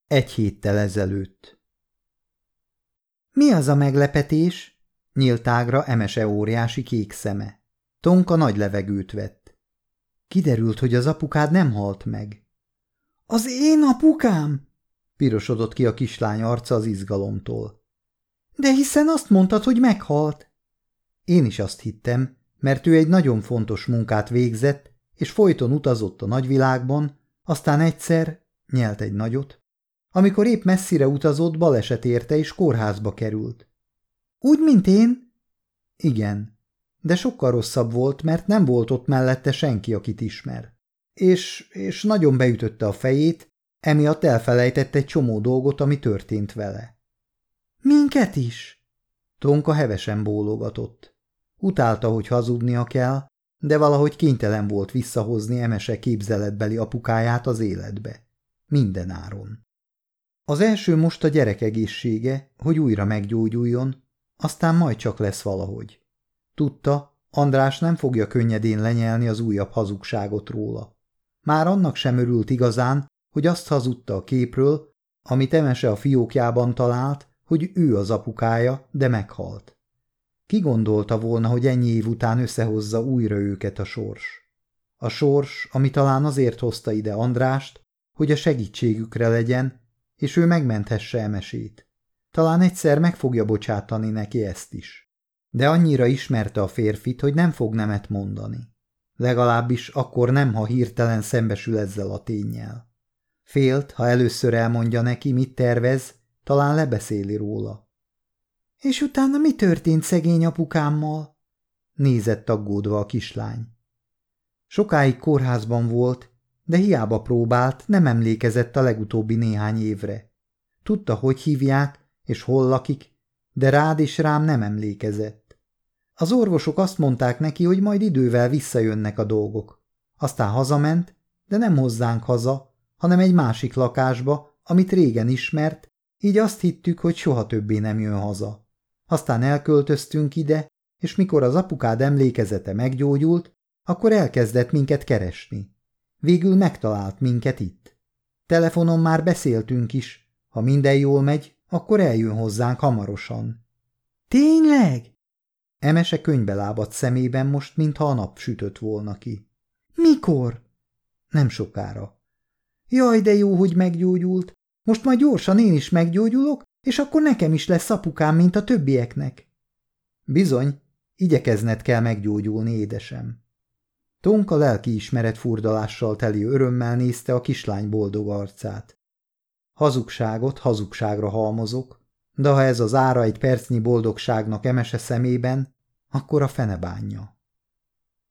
1 héttel ezelőtt. Mi az a meglepetés? Nyílt ágra Emese óriási kék szeme. Tonka nagy levegőt vett. Kiderült, hogy az apukád nem halt meg. Az én apukám? Pirosodott ki a kislány arca az izgalomtól. De hiszen azt mondtad, hogy meghalt. Én is azt hittem, mert ő egy nagyon fontos munkát végzett, és folyton utazott a nagyvilágban, aztán egyszer nyelt egy nagyot. Amikor épp messzire utazott, baleset érte és kórházba került. Úgy, mint én? Igen, de sokkal rosszabb volt, mert nem volt ott mellette senki, akit ismer. És nagyon beütötte a fejét, emiatt elfelejtett egy csomó dolgot, ami történt vele. Minket is? Tonka hevesen bólogatott. Utálta, hogy hazudnia kell, de valahogy kénytelen volt visszahozni Emese képzeletbeli apukáját az életbe. Minden áron. Az első most a gyerek egészsége, hogy újra meggyógyuljon, aztán majd csak lesz valahogy. Tudta, András nem fogja könnyedén lenyelni az újabb hazugságot róla. Már annak sem örült igazán, hogy azt hazudta a képről, amit Emese a fiókjában talált, hogy ő az apukája, de meghalt. Ki gondolta volna, hogy ennyi év után összehozza újra őket a sors? A sors, ami talán azért hozta ide Andrást, hogy a segítségükre legyen, és ő megmenthesse Emesét. Talán egyszer meg fogja bocsátani neki ezt is. De annyira ismerte a férfit, hogy nem fog nemet mondani. Legalábbis akkor nem, ha hirtelen szembesül ezzel a ténnyel. Félt, ha először elmondja neki, mit tervez, talán lebeszéli róla. És utána mi történt szegény apukámmal? Nézett aggódva a kislány. Sokáig kórházban volt, de hiába próbált, nem emlékezett a legutóbbi néhány évre. Tudta, hogy hívják, és hol lakik, de rád és rám nem emlékezett. Az orvosok azt mondták neki, hogy majd idővel visszajönnek a dolgok. Aztán hazament, de nem hozzánk haza, hanem egy másik lakásba, amit régen ismert, így azt hittük, hogy soha többé nem jön haza. Aztán elköltöztünk ide, és mikor az apukád emlékezete meggyógyult, akkor elkezdett minket keresni. Végül megtalált minket itt. Telefonon már beszéltünk is. Ha minden jól megy, akkor eljön hozzánk hamarosan. Tényleg? Emese könyvbe lábadt szemében most, mintha a nap sütött volna ki. Mikor? Nem sokára. Jaj, de jó, hogy meggyógyult. Most majd gyorsan én is meggyógyulok, és akkor nekem is lesz apukám, mint a többieknek. Bizony, igyekezned kell meggyógyulni, édesem. Tonka lelkiismeret furdalással teli örömmel nézte a kislány boldog arcát. Hazugságot hazugságra halmozok, de ha ez az ára egy percnyi boldogságnak Emese szemében, akkor a fene bánja.